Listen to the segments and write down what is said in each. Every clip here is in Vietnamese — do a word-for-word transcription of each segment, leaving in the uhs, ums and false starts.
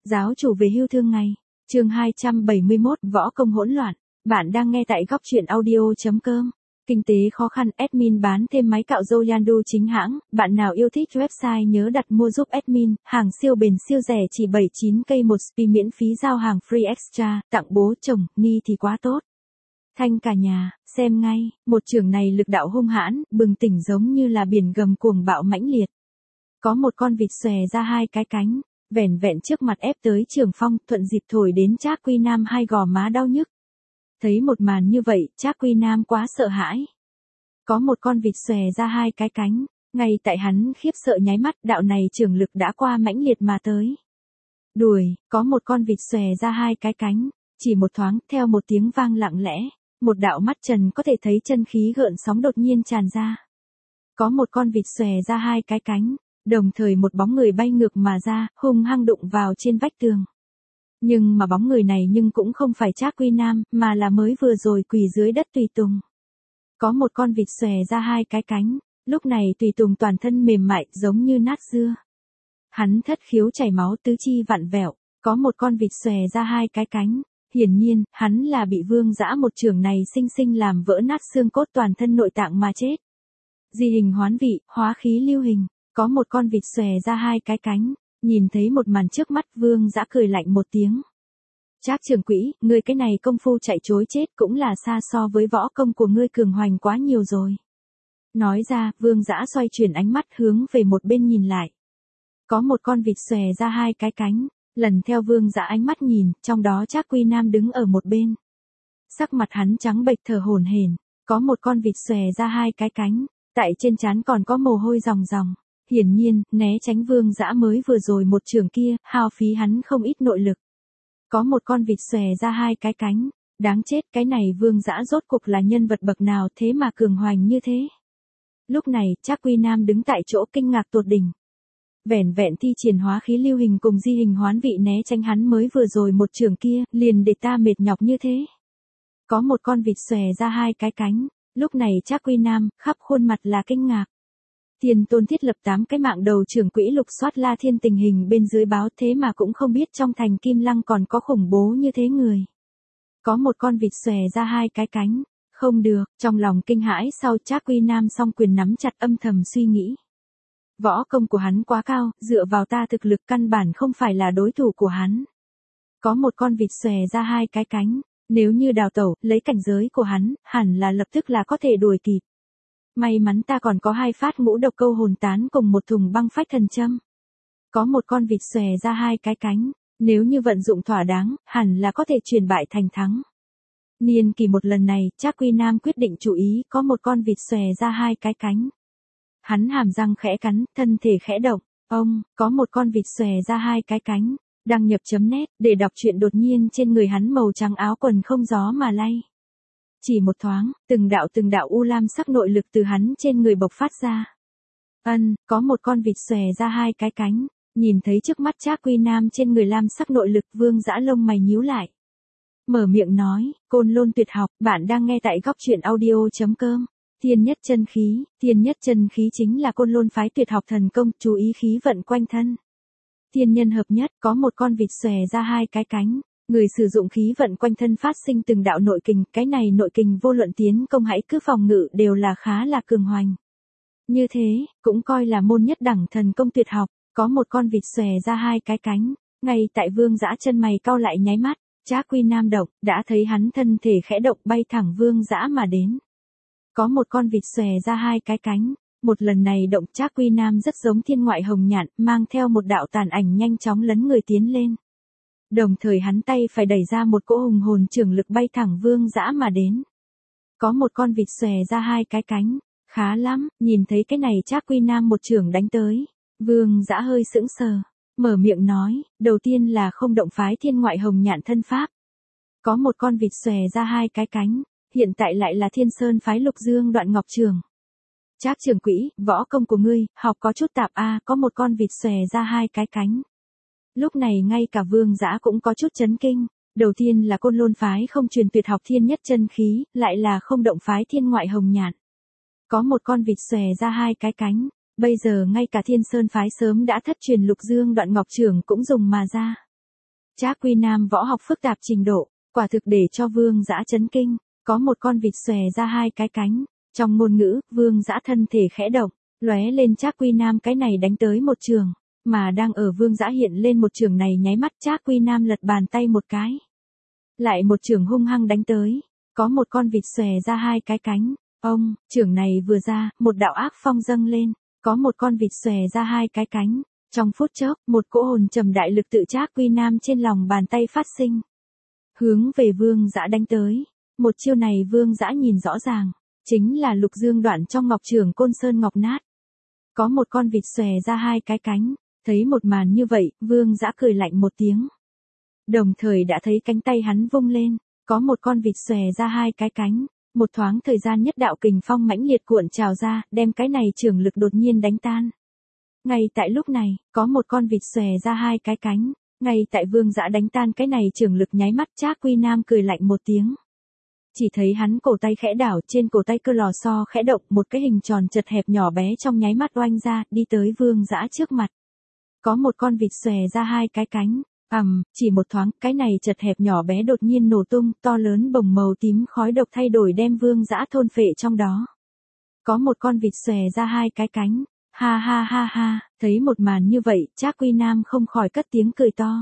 Giáo chủ về hưu thương ngày. Chương hai trăm bảy mươi mốt, võ công hỗn loạn. Bạn đang nghe tại góc truyện audio chấm com. Kinh tế khó khăn, admin bán thêm máy cạo râu Yandu chính hãng. Bạn nào yêu thích website nhớ đặt mua giúp admin. Hàng siêu bền siêu rẻ chỉ bảy mươi chín k một spi, miễn phí giao hàng free extra. Tặng bố chồng, ni thì quá tốt. Thanh cả nhà, xem ngay. Một chưởng này lực đạo hung hãn, bừng tỉnh giống như là biển gầm cuồng bạo mãnh liệt. Có một con vịt xòe ra hai cái cánh, vẻn vẹn trước mặt ép tới Trường Phong, thuận dịp thổi đến Trác Quy Nam hai gò má đau nhức. Thấy một màn như vậy, Trác Quy Nam quá sợ hãi. Có một con vịt xòe ra hai cái cánh, ngay tại hắn khiếp sợ nháy mắt, đạo này chưởng lực đã qua mãnh liệt mà tới. Đuổi, có một con vịt xòe ra hai cái cánh, chỉ một thoáng, theo một tiếng vang lặng lẽ, một đạo mắt trần có thể thấy chân khí gợn sóng đột nhiên tràn ra. Có một con vịt xòe ra hai cái cánh, đồng thời một bóng người bay ngược mà ra, hung hăng đụng vào trên vách tường. Nhưng mà bóng người này nhưng cũng không phải Trác Quy Nam, mà là mới vừa rồi quỳ dưới đất Tùy Tùng. Có một con vịt xòe ra hai cái cánh, lúc này Tùy Tùng toàn thân mềm mại giống như nát dưa. Hắn thất khiếu chảy máu, tứ chi vặn vẹo, có một con vịt xòe ra hai cái cánh. Hiển nhiên, hắn là bị Vương Dã một chưởng này sinh sinh làm vỡ nát xương cốt toàn thân nội tạng mà chết. Di hình hoán vị, hóa khí lưu hình. Có một con vịt xòe ra hai cái cánh, nhìn thấy một màn trước mắt, Vương Dã cười lạnh một tiếng. Trác trưởng quỹ, ngươi cái này công phu chạy trối chết cũng là xa so với võ công của ngươi cường hoành quá nhiều rồi. Nói ra, Vương Dã xoay chuyển ánh mắt hướng về một bên nhìn lại. Có một con vịt xòe ra hai cái cánh, lần theo Vương Dã ánh mắt nhìn, trong đó Trác Quy Nam đứng ở một bên. Sắc mặt hắn trắng bệch thở hổn hển, có một con vịt xòe ra hai cái cánh, tại trên trán còn có mồ hôi ròng ròng. Hiển nhiên, né tránh Vương Dã mới vừa rồi một trường kia, hao phí hắn không ít nội lực. Có một con vịt xòe ra hai cái cánh, đáng chết, cái này Vương Dã rốt cục là nhân vật bậc nào thế mà cường hoành như thế. Lúc này, Trác Quy Nam đứng tại chỗ kinh ngạc tột đỉnh. Vẻn vẹn thi triển hóa khí lưu hình cùng di hình hoán vị né tránh hắn mới vừa rồi một trường kia, liền để ta mệt nhọc như thế. Có một con vịt xòe ra hai cái cánh, lúc này Trác Quy Nam, khắp khuôn mặt là kinh ngạc. Tiền Tôn thiết lập tám cái mạng đầu trưởng quỹ lục soát La Thiên tình hình bên dưới báo, thế mà cũng không biết trong thành Kim Lăng còn có khủng bố như thế người. Có một con vịt xòe ra hai cái cánh, không được, trong lòng kinh hãi sau Trác Quy Nam song quyền nắm chặt âm thầm suy nghĩ. Võ công của hắn quá cao, dựa vào ta thực lực căn bản không phải là đối thủ của hắn. Có một con vịt xòe ra hai cái cánh, nếu như đào tẩu, lấy cảnh giới của hắn, hẳn là lập tức là có thể đuổi kịp. May mắn ta còn có hai phát ngũ độc câu hồn tán cùng một thùng băng phách thần châm. Có một con vịt xòe ra hai cái cánh, nếu như vận dụng thỏa đáng, hẳn là có thể chuyển bại thành thắng. Niên kỳ một lần này, Trác Quy Nam quyết định chú ý, có một con vịt xòe ra hai cái cánh. Hắn hàm răng khẽ cắn, thân thể khẽ động, ông, có một con vịt xòe ra hai cái cánh. Đăng nhập chấm net, để đọc truyện đột nhiên trên người hắn màu trắng áo quần không gió mà lay. Chỉ một thoáng, từng đạo từng đạo u lam sắc nội lực từ hắn trên người bộc phát ra. Ân, có một con vịt xòe ra hai cái cánh, nhìn thấy trước mắt Trác Quy Nam trên người lam sắc nội lực, Vương Dã lông mày nhíu lại. Mở miệng nói, Côn Lôn tuyệt học, bạn đang nghe tại góc truyện audio chấm com. Thiên nhất chân khí, thiên nhất chân khí chính là Côn Lôn phái tuyệt học thần công, chú ý khí vận quanh thân. Thiên nhân hợp nhất, có một con vịt xòe ra hai cái cánh. Người sử dụng khí vận quanh thân phát sinh từng đạo nội kình, cái này nội kình vô luận tiến công hãy cứ phòng ngự đều là khá là cường hoành. Như thế, cũng coi là môn nhất đẳng thần công tuyệt học, có một con vịt xòe ra hai cái cánh, ngay tại Vương Dã chân mày cau lại nháy mắt, Trác Quy Nam động, đã thấy hắn thân thể khẽ động bay thẳng Vương Dã mà đến. Có một con vịt xòe ra hai cái cánh, một lần này động Trác Quy Nam rất giống thiên ngoại hồng nhạn, mang theo một đạo tàn ảnh nhanh chóng lấn người tiến lên. Đồng thời hắn tay phải đẩy ra một cỗ hùng hồn chưởng lực bay thẳng Vương Dã mà đến. Có một con vịt xòe ra hai cái cánh, khá lắm, nhìn thấy cái này Trác Quy Nam một chưởng đánh tới. Vương Dã hơi sững sờ, mở miệng nói, đầu tiên là không động phái thiên ngoại hồng nhạn thân pháp. Có một con vịt xòe ra hai cái cánh, hiện tại lại là Thiên Sơn phái Lục Dương Đoạn Ngọc Trường. Trác trưởng quỹ, võ công của ngươi, học có chút tạp a, có một con vịt xòe ra hai cái cánh. Lúc này ngay cả Vương Dã cũng có chút chấn kinh, đầu tiên là Côn Lôn phái không truyền tuyệt học thiên nhất chân khí, lại là không động phái thiên ngoại hồng nhạn. Có một con vịt xòe ra hai cái cánh, bây giờ ngay cả Thiên Sơn phái sớm đã thất truyền Lục Dương Đoạn Ngọc Trường cũng dùng mà ra. Trác Quy Nam võ học phức tạp trình độ, quả thực để cho Vương Dã chấn kinh, có một con vịt xòe ra hai cái cánh. Trong ngôn ngữ, Vương Dã thân thể khẽ động, lóe lên Trác Quy Nam cái này đánh tới một trường, mà đang ở Vương Dã hiện lên một trường này nháy mắt Trác Quy Nam lật bàn tay một cái. Lại một trường hung hăng đánh tới, có một con vịt xòe ra hai cái cánh. Ông, trường này vừa ra, một đạo ác phong dâng lên, có một con vịt xòe ra hai cái cánh. Trong phút chốc, một cỗ hồn trầm đại lực tự Trác Quy Nam trên lòng bàn tay phát sinh, hướng về Vương Dã đánh tới. Một chiêu này Vương Dã nhìn rõ ràng, chính là Lục Dương đoạn trong Ngọc Trường Côn Sơn Ngọc Nát. Có một con vịt xòe ra hai cái cánh, thấy một màn như vậy, Vương Dã cười lạnh một tiếng. Đồng thời đã thấy cánh tay hắn vung lên, có một con vịt xòe ra hai cái cánh, một thoáng thời gian nhất đạo kình phong mãnh liệt cuộn trào ra, đem cái này trường lực đột nhiên đánh tan. Ngay tại lúc này, có một con vịt xòe ra hai cái cánh, ngay tại Vương Dã đánh tan cái này trường lực nháy mắt Trác Quy Nam cười lạnh một tiếng. Chỉ thấy hắn cổ tay khẽ đảo, trên cổ tay cơ lò xo khẽ động, một cái hình tròn chật hẹp nhỏ bé trong nháy mắt oanh ra, đi tới Vương Dã trước mặt. Có một con vịt xòe ra hai cái cánh, ầm, um, chỉ một thoáng, cái này chật hẹp nhỏ bé đột nhiên nổ tung, to lớn bồng màu tím khói độc thay đổi đem Vương Dã thôn phệ trong đó. Có một con vịt xòe ra hai cái cánh, ha ha ha ha, thấy một màn như vậy, Trác Quy Nam không khỏi cất tiếng cười to.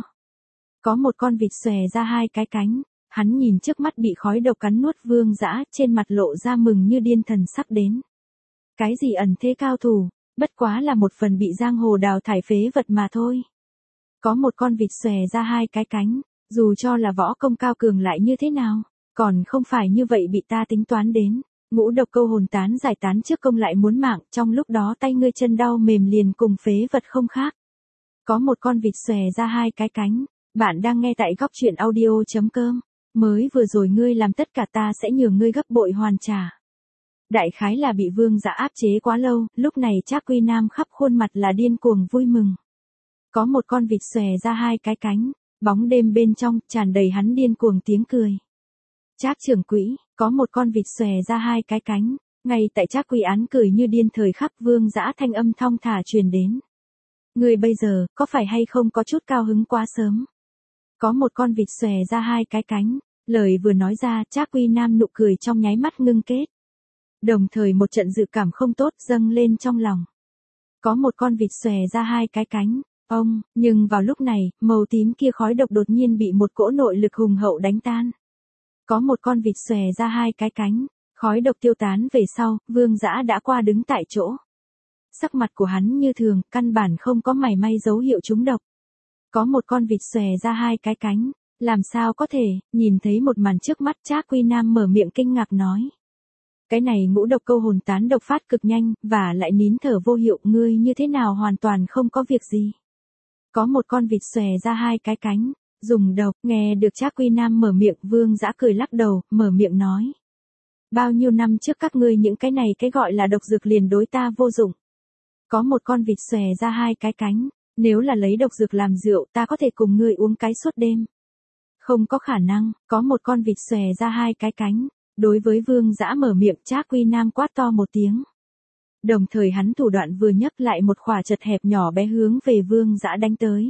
Có một con vịt xòe ra hai cái cánh, hắn nhìn trước mắt bị khói độc cắn nuốt Vương Dã, trên mặt lộ ra mừng như điên thần sắp đến. Cái gì ẩn thế cao thủ, bất quá là một phần bị giang hồ đào thải phế vật mà thôi. Có một con vịt xòe ra hai cái cánh, dù cho là võ công cao cường lại như thế nào, còn không phải như vậy bị ta tính toán đến. Ngũ độc câu hồn tán giải tán trước công lại muốn mạng, trong lúc đó tay ngươi chân đau mềm liền cùng phế vật không khác. Có một con vịt xòe ra hai cái cánh, bạn đang nghe tại góc truyện audio.com, mới vừa rồi ngươi làm tất cả ta sẽ nhường ngươi gấp bội hoàn trả. Đại khái là bị Vương Dã áp chế quá lâu, lúc này Trác Quy Nam khắp khuôn mặt là điên cuồng vui mừng. Có một con vịt xòe ra hai cái cánh, bóng đêm bên trong, tràn đầy hắn điên cuồng tiếng cười. Trác trưởng quỹ, có một con vịt xòe ra hai cái cánh, ngay tại Trác Quy Án cười như điên thời khắc Vương Dã thanh âm thong thả truyền đến. Ngươi bây giờ, có phải hay không có chút cao hứng quá sớm? Có một con vịt xòe ra hai cái cánh, lời vừa nói ra Trác Quy Nam nụ cười trong nháy mắt ngưng kết. Đồng thời một trận dự cảm không tốt dâng lên trong lòng. Có một con vịt xòe ra hai cái cánh, ông, nhưng vào lúc này, màu tím kia khói độc đột nhiên bị một cỗ nội lực hùng hậu đánh tan. Có một con vịt xòe ra hai cái cánh, khói độc tiêu tán về sau, Vương Dã đã qua đứng tại chỗ. Sắc mặt của hắn như thường, căn bản không có mảy may dấu hiệu trúng độc. Có một con vịt xòe ra hai cái cánh, làm sao có thể, nhìn thấy một màn trước mắt Trác Quy Nam mở miệng kinh ngạc nói. Cái này ngũ độc câu hồn tán độc phát cực nhanh, và lại nín thở vô hiệu, ngươi như thế nào hoàn toàn không có việc gì. Có một con vịt xòe ra hai cái cánh, dùng độc, nghe được Trác Quy Nam mở miệng Vương Dã cười lắc đầu, mở miệng nói. Bao nhiêu năm trước các ngươi những cái này cái gọi là độc dược liền đối ta vô dụng. Có một con vịt xòe ra hai cái cánh, nếu là lấy độc dược làm rượu ta có thể cùng ngươi uống cái suốt đêm. Không có khả năng, có một con vịt xòe ra hai cái cánh, đối với Vương Dã mở miệng Trác Quy Nam quát to một tiếng. Đồng thời hắn thủ đoạn vừa nhấc lại một khỏa chật hẹp nhỏ bé hướng về Vương Dã đánh tới.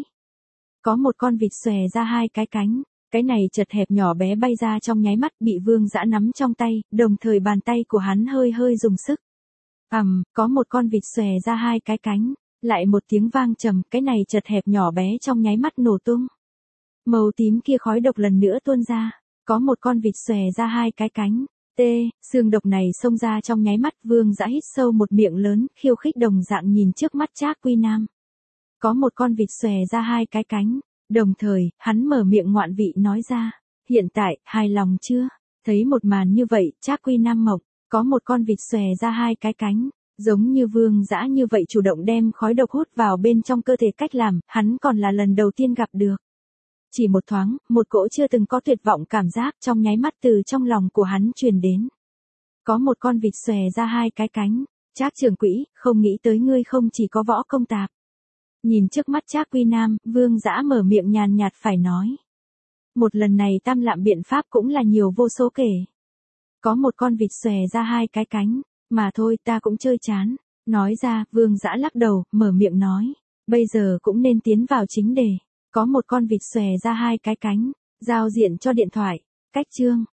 Có một con vịt xòe ra hai cái cánh, cái này chật hẹp nhỏ bé bay ra trong nháy mắt bị Vương Dã nắm trong tay, đồng thời bàn tay của hắn hơi hơi dùng sức. Ầm, um, có một con vịt xòe ra hai cái cánh, lại một tiếng vang trầm, cái này chật hẹp nhỏ bé trong nháy mắt nổ tung. Màu tím kia khói độc lần nữa tuôn ra, có một con vịt xòe ra hai cái cánh. Tê, xương độc này xông ra trong nháy mắt Vương Dã hít sâu một miệng lớn, khiêu khích đồng dạng nhìn trước mắt Trác Quy Nam. Có một con vịt xòe ra hai cái cánh, đồng thời, hắn mở miệng ngoạn vị nói ra, hiện tại, hài lòng chưa? Thấy một màn như vậy, Trác Quy Nam mộng, có một con vịt xòe ra hai cái cánh, giống như Vương Dã như vậy chủ động đem khói độc hút vào bên trong cơ thể cách làm, hắn còn là lần đầu tiên gặp được. Chỉ một thoáng, một cỗ chưa từng có tuyệt vọng cảm giác trong nháy mắt từ trong lòng của hắn truyền đến. Có một con vịt xòe ra hai cái cánh, Trác trưởng quỹ, không nghĩ tới ngươi không chỉ có võ công tạp. Nhìn trước mắt Trác Quy Nam, Vương Dã mở miệng nhàn nhạt phải nói. Một lần này tam lạm biện pháp cũng là nhiều vô số kể. Có một con vịt xòe ra hai cái cánh, mà thôi ta cũng chơi chán. Nói ra, Vương Dã lắc đầu, mở miệng nói. Bây giờ cũng nên tiến vào chính đề. Có một con vịt xòe ra hai cái cánh, giao diện cho điện thoại. Cách chương.